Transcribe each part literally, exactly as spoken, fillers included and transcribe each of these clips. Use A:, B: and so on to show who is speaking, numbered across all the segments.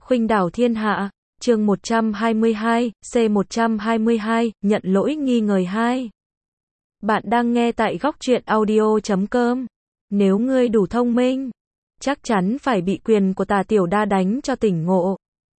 A: Khuynh đảo thiên hạ, chương một trăm hai mươi hai, C một trăm hai mươi hai, nhận lỗi nghi ngờ hai. Bạn đang nghe tại góc truyện audio chấm com. Nếu ngươi đủ thông minh, chắc chắn phải bị quyền của Tà Tiểu Đa đánh cho tỉnh ngộ.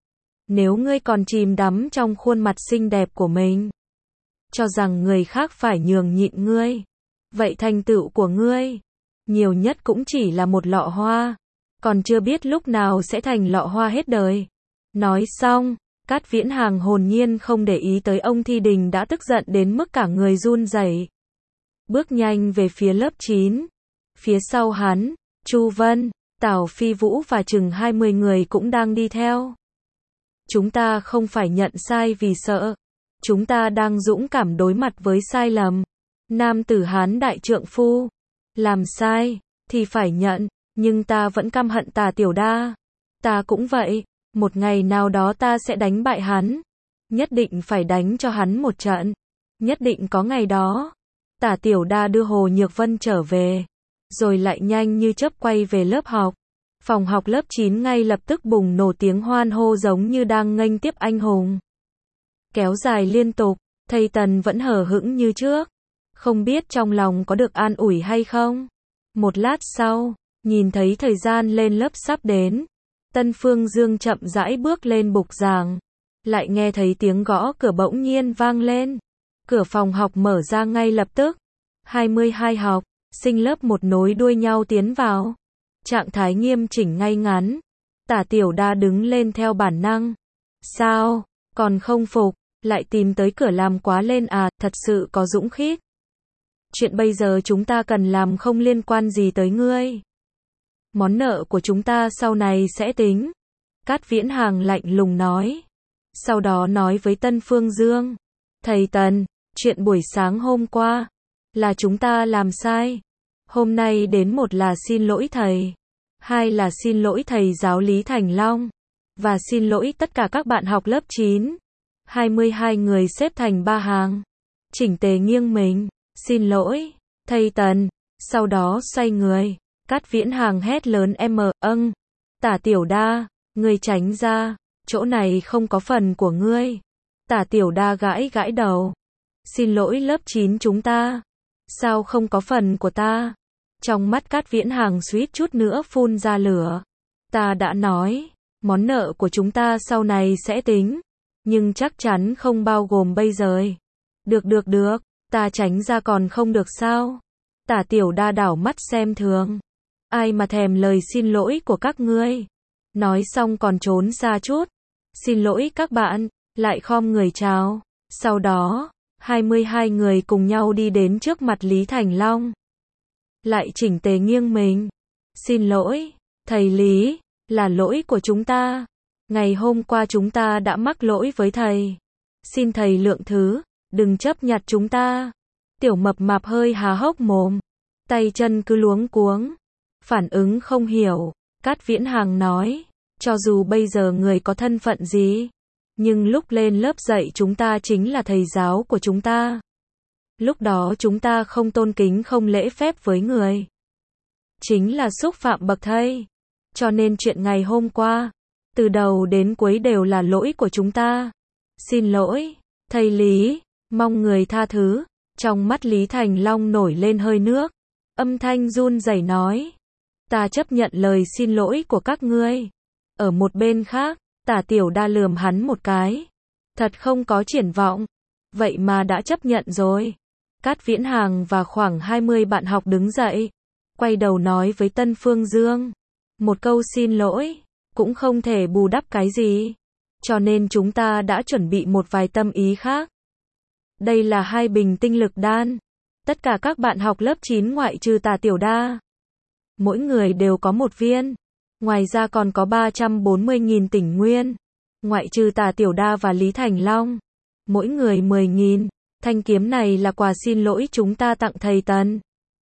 A: Nếu ngươi còn chìm đắm trong khuôn mặt xinh đẹp của mình, cho rằng người khác phải nhường nhịn ngươi, vậy thành tựu của ngươi, nhiều nhất cũng chỉ là một lọ hoa, còn chưa biết lúc nào sẽ thành lọ hoa hết đời. Nói xong, Cát Viễn Hàng hồn nhiên không để ý tới ông Thi Đình đã tức giận đến mức cả người run rẩy. Bước nhanh về phía lớp chín. Phía sau hắn, Chu Vân, Tào Phi Vũ và chừng hai mươi người cũng đang đi theo. Chúng ta không phải nhận sai vì sợ. Chúng ta đang dũng cảm đối mặt với sai lầm. Nam tử Hán đại trượng phu. Làm sai, thì phải nhận, nhưng ta vẫn căm hận Tà Tiểu Đa. Ta cũng vậy, một ngày nào đó ta sẽ đánh bại hắn. Nhất định phải đánh cho hắn một trận. Nhất định có ngày đó. Tà Tiểu Đa đưa Hồ Nhược Vân trở về, rồi lại nhanh như chớp quay về lớp học. Phòng học lớp chín ngay lập tức bùng nổ tiếng hoan hô giống như đang nghênh tiếp anh hùng. Kéo dài liên tục, thầy Tần vẫn hờ hững như trước. Không biết trong lòng có được an ủi hay không. Một lát sau, nhìn thấy thời gian lên lớp sắp đến, Tân Phương Dương chậm rãi bước lên bục giảng. Lại nghe thấy tiếng gõ cửa bỗng nhiên vang lên. Cửa phòng học mở ra ngay lập tức. hai mươi hai học sinh lớp một nối đuôi nhau tiến vào. Trạng thái nghiêm chỉnh ngay ngắn. Tả Tiểu Đa đứng lên theo bản năng. Sao, còn không phục, lại tìm tới cửa làm quá lên à, thật sự có dũng khí. Chuyện bây giờ chúng ta cần làm không liên quan gì tới ngươi. Món nợ của chúng ta sau này sẽ tính. Cát Viễn Hàng lạnh lùng nói. Sau đó nói với Tân Phương Dương. Thầy Tần, chuyện buổi sáng hôm qua, là chúng ta làm sai. Hôm nay đến một là xin lỗi thầy. Hai là xin lỗi thầy giáo Lý Thành Long. Và xin lỗi tất cả các bạn học lớp chín. hai mươi hai người xếp thành ba hàng. Chỉnh tề nghiêng mình. Xin lỗi, thầy Tần. Sau đó xoay người. Cát Viễn Hàng hét lớn em âng. Tả Tiểu Đa, ngươi tránh ra. Chỗ này không có phần của ngươi. Tả Tiểu Đa gãi gãi đầu. Xin lỗi lớp chín chúng ta. Sao không có phần của ta? Trong mắt Cát Viễn Hàng suýt chút nữa phun ra lửa. Ta đã nói, món nợ của chúng ta sau này sẽ tính. Nhưng chắc chắn không bao gồm bây giờ. Được được được, ta tránh ra còn không được sao? Tả Tiểu Đa đảo mắt xem thường. Ai mà thèm lời xin lỗi của các ngươi. Nói xong còn trốn xa chút. Xin lỗi các bạn, lại khom người chào. Sau đó, hai mươi hai người cùng nhau đi đến trước mặt Lý Thành Long. Lại chỉnh tề nghiêng mình. Xin lỗi, thầy Lý, là lỗi của chúng ta. Ngày hôm qua chúng ta đã mắc lỗi với thầy. Xin thầy lượng thứ, đừng chấp nhặt chúng ta. Tiểu Mập Mạp hơi há hốc mồm. Tay chân cứ luống cuống. Phản ứng không hiểu. Cát Viễn Hàng nói. Cho dù bây giờ người có thân phận gì, nhưng lúc lên lớp dạy chúng ta chính là thầy giáo của chúng ta. Lúc đó chúng ta không tôn kính không lễ phép với người. Chính là xúc phạm bậc thầy. Cho nên chuyện ngày hôm qua, từ đầu đến cuối đều là lỗi của chúng ta. Xin lỗi, thầy Lý, mong người tha thứ. Trong mắt Lý Thành Long nổi lên hơi nước. Âm thanh run rẩy nói. Ta chấp nhận lời xin lỗi của các ngươi. Ở một bên khác, Tả Tiểu Đa lườm hắn một cái. Thật không có triển vọng. Vậy mà đã chấp nhận rồi. Cát Viễn Hàng và khoảng hai mươi bạn học đứng dậy. Quay đầu nói với Tân Phương Dương. Một câu xin lỗi, cũng không thể bù đắp cái gì. Cho nên chúng ta đã chuẩn bị một vài tâm ý khác. Đây là hai bình tinh lực đan. Tất cả các bạn học lớp chín ngoại trừ Tả Tiểu Đa. Mỗi người đều có một viên. Ngoài ra còn có ba trăm bốn mươi nghìn tỉnh nguyên. Ngoại trừ Tả Tiểu Đa và Lý Thành Long. Mỗi người mười nghìn. Thanh kiếm này là quà xin lỗi chúng ta tặng thầy Tần.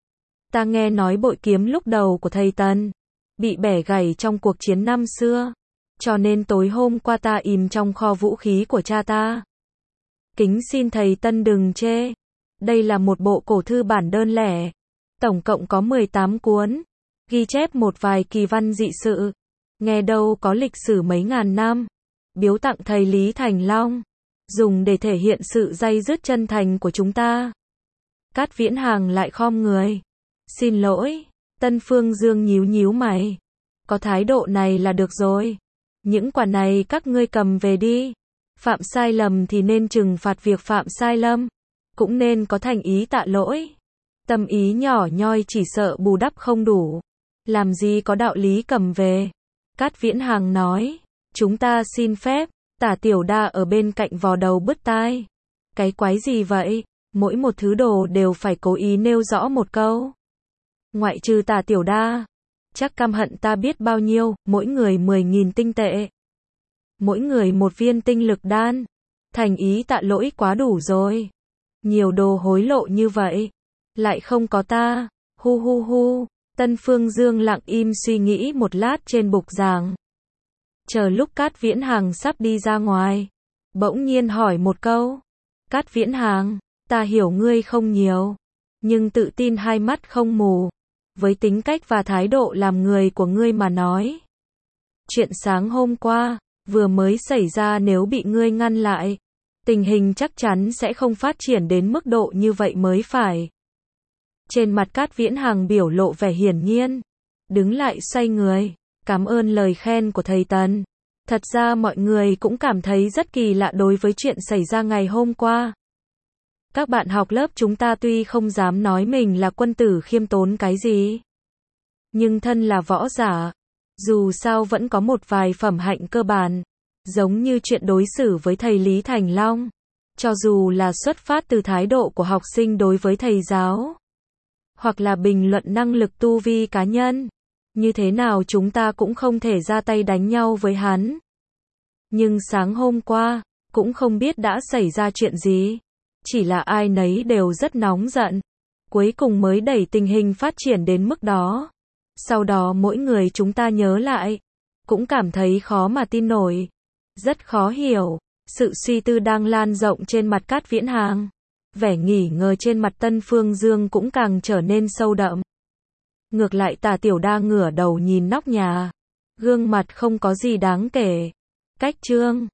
A: Ta nghe nói bội kiếm lúc đầu của thầy Tần bị bẻ gãy trong cuộc chiến năm xưa. Cho nên tối hôm qua ta ìm trong kho vũ khí của cha ta. Kính xin thầy Tân đừng chê. Đây là một bộ cổ thư bản đơn lẻ. Tổng cộng có mười tám cuốn. Ghi chép một vài kỳ văn dị sự. nghe đâu có lịch sử mấy ngàn năm. Biếu tặng thầy Lý Thành Long, dùng để thể hiện sự day dứt chân thành của chúng ta. Cát Viễn Hàng lại khom người. Xin lỗi. Tân Phương Dương nhíu nhíu mày. Có thái độ này là được rồi. Những quả này các ngươi cầm về đi. Phạm sai lầm thì nên trừng phạt việc phạm sai lầm. Cũng nên có thành ý tạ lỗi. Tâm ý nhỏ nhoi chỉ sợ bù đắp không đủ. Làm gì có đạo lý cầm về. Cát Viễn Hàng nói. Chúng ta xin phép. Tả Tiểu Đa ở bên cạnh vò đầu bứt tai. Cái quái gì vậy? Mỗi một thứ đồ đều phải cố ý nêu rõ một câu. Ngoại trừ Tả Tiểu Đa. Chắc căm hận ta biết bao nhiêu, mỗi người mười nghìn tinh tệ. Mỗi người một viên tinh lực đan. Thành ý tạ lỗi quá đủ rồi. Nhiều đồ hối lộ như vậy. Lại không có ta. Hu hu hu. Tân Phương Dương lặng im suy nghĩ một lát trên bục giảng. Chờ lúc Cát Viễn Hàng sắp đi ra ngoài. Bỗng nhiên hỏi một câu. Cát Viễn Hàng, ta hiểu ngươi không nhiều. Nhưng tự tin hai mắt không mù. Với tính cách và thái độ làm người của ngươi mà nói. Chuyện sáng hôm qua, vừa mới xảy ra nếu bị ngươi ngăn lại. Tình hình chắc chắn sẽ không phát triển đến mức độ như vậy mới phải. Trên mặt Cát Viễn Hàng biểu lộ vẻ hiển nhiên. Đứng lại xoay người. Cảm ơn lời khen của thầy Tần. Thật ra mọi người cũng cảm thấy rất kỳ lạ đối với chuyện xảy ra ngày hôm qua. Các bạn học lớp chúng ta tuy không dám nói mình là quân tử khiêm tốn cái gì. Nhưng thân là võ giả. Dù sao vẫn có một vài phẩm hạnh cơ bản. Giống như chuyện đối xử với thầy Lý Thành Long. Cho dù là xuất phát từ thái độ của học sinh đối với thầy giáo. Hoặc là bình luận năng lực tu vi cá nhân. Như thế nào chúng ta cũng không thể ra tay đánh nhau với hắn. Nhưng sáng hôm qua, cũng không biết đã xảy ra chuyện gì. Chỉ là ai nấy đều rất nóng giận. Cuối cùng mới đẩy tình hình phát triển đến mức đó. Sau đó mỗi người chúng ta nhớ lại. Cũng cảm thấy khó mà tin nổi. Rất khó hiểu. Sự suy tư đang lan rộng trên mặt Cát Viễn Hàng. Vẻ nghỉ ngờ trên mặt Tân Phương Dương cũng càng trở nên sâu đậm. Ngược lại Tả Tiểu Đa ngửa đầu nhìn nóc nhà. Gương mặt không có gì đáng kể. Cách chương